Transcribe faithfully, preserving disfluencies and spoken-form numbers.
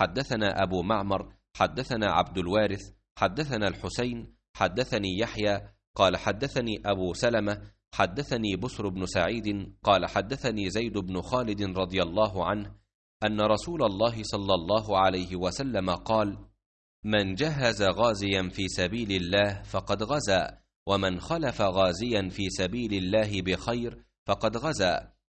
حدثنا أبو معمر حدثنا عبد الوارث حدثنا الحسين حدثني يحيى قال حدثني أبو سلمة حدثني بسر بن سعيد قال حدثني زيد بن خالد رضي الله عنه أن رسول الله صلى الله عليه وسلم قال: من جهز غازيا في سبيل الله فقد غزا، ومن خلف غازيا في سبيل الله بخير فقد غزا.